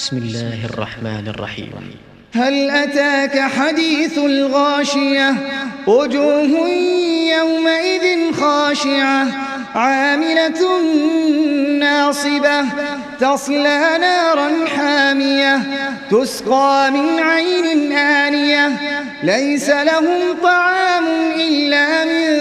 بسم الله الرحمن الرحيم. هل أتاك حديث الغاشية وجوه يومئذ خاشعة عاملة ناصبة تصلى نارا حامية تسقى من عين آنية ليس لهم طعام إلا من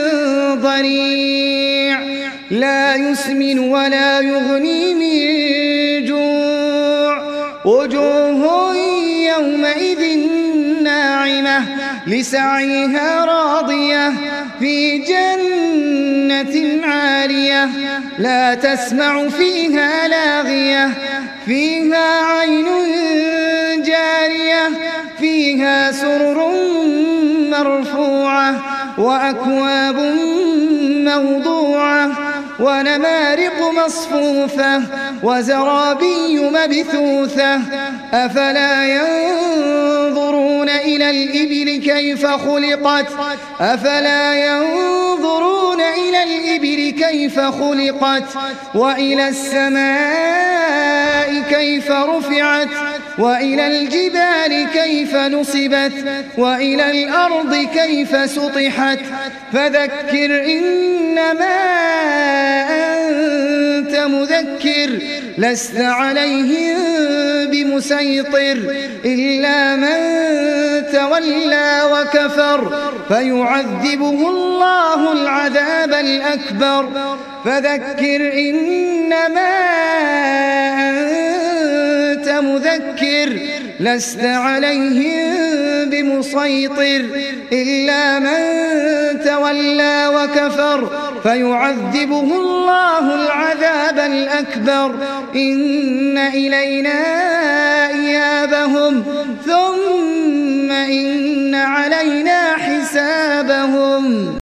ضريع لا يسمن ولا يغني من جوع وجوه يومئذ ناعمة لسعيها راضية في جنة عالية لا تسمع فيها لاغية فيها عين جارية فيها سرر مرفوعة وأكواب موضوعة ونمارق مصفوفة وزرابي مبثوثة أفلا ينظرون إلى الإبل كيف خلقت أفلا ينظرون إلى الإبل كيف خلقت وإلى السماء كيف رفعت وإلى الجبال كيف نصبت وإلى الأرض كيف سطحت فذكر إنما أنت مذكر لست عليهم بمسيطر إلا من تولى وكفر فيعذبه الله العذاب الأكبر فذكر إنما أنت مذكر لست عليهم بمسيطر إلا من تولى وكفر فيعذبه الله العذاب الأكبر إن إلينا إيابهم ثم إن علينا حسابهم.